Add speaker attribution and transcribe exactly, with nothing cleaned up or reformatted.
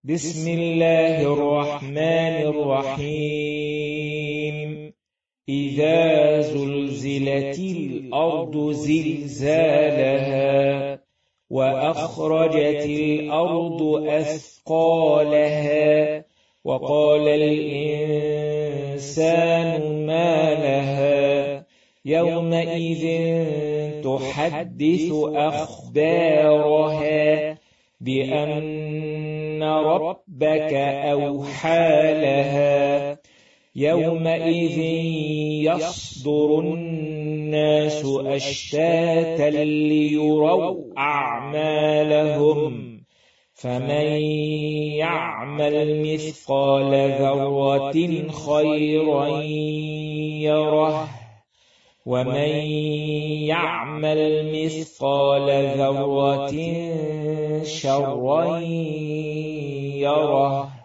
Speaker 1: بسم الله الرحمن الرحيم إذا زلزلت الأرض زلزالها وأخرجت الأرض أثقالها وقال الإنسان ما لها يومئذ تحدث أخبارها بأن ربك أوحى لها يومئذ يصدر الناس أشتاتا ليروا أعمالهم فمن يعمل مثقال ذرة خيرا يره ومن يعمل مثقال ذرة شرا يره.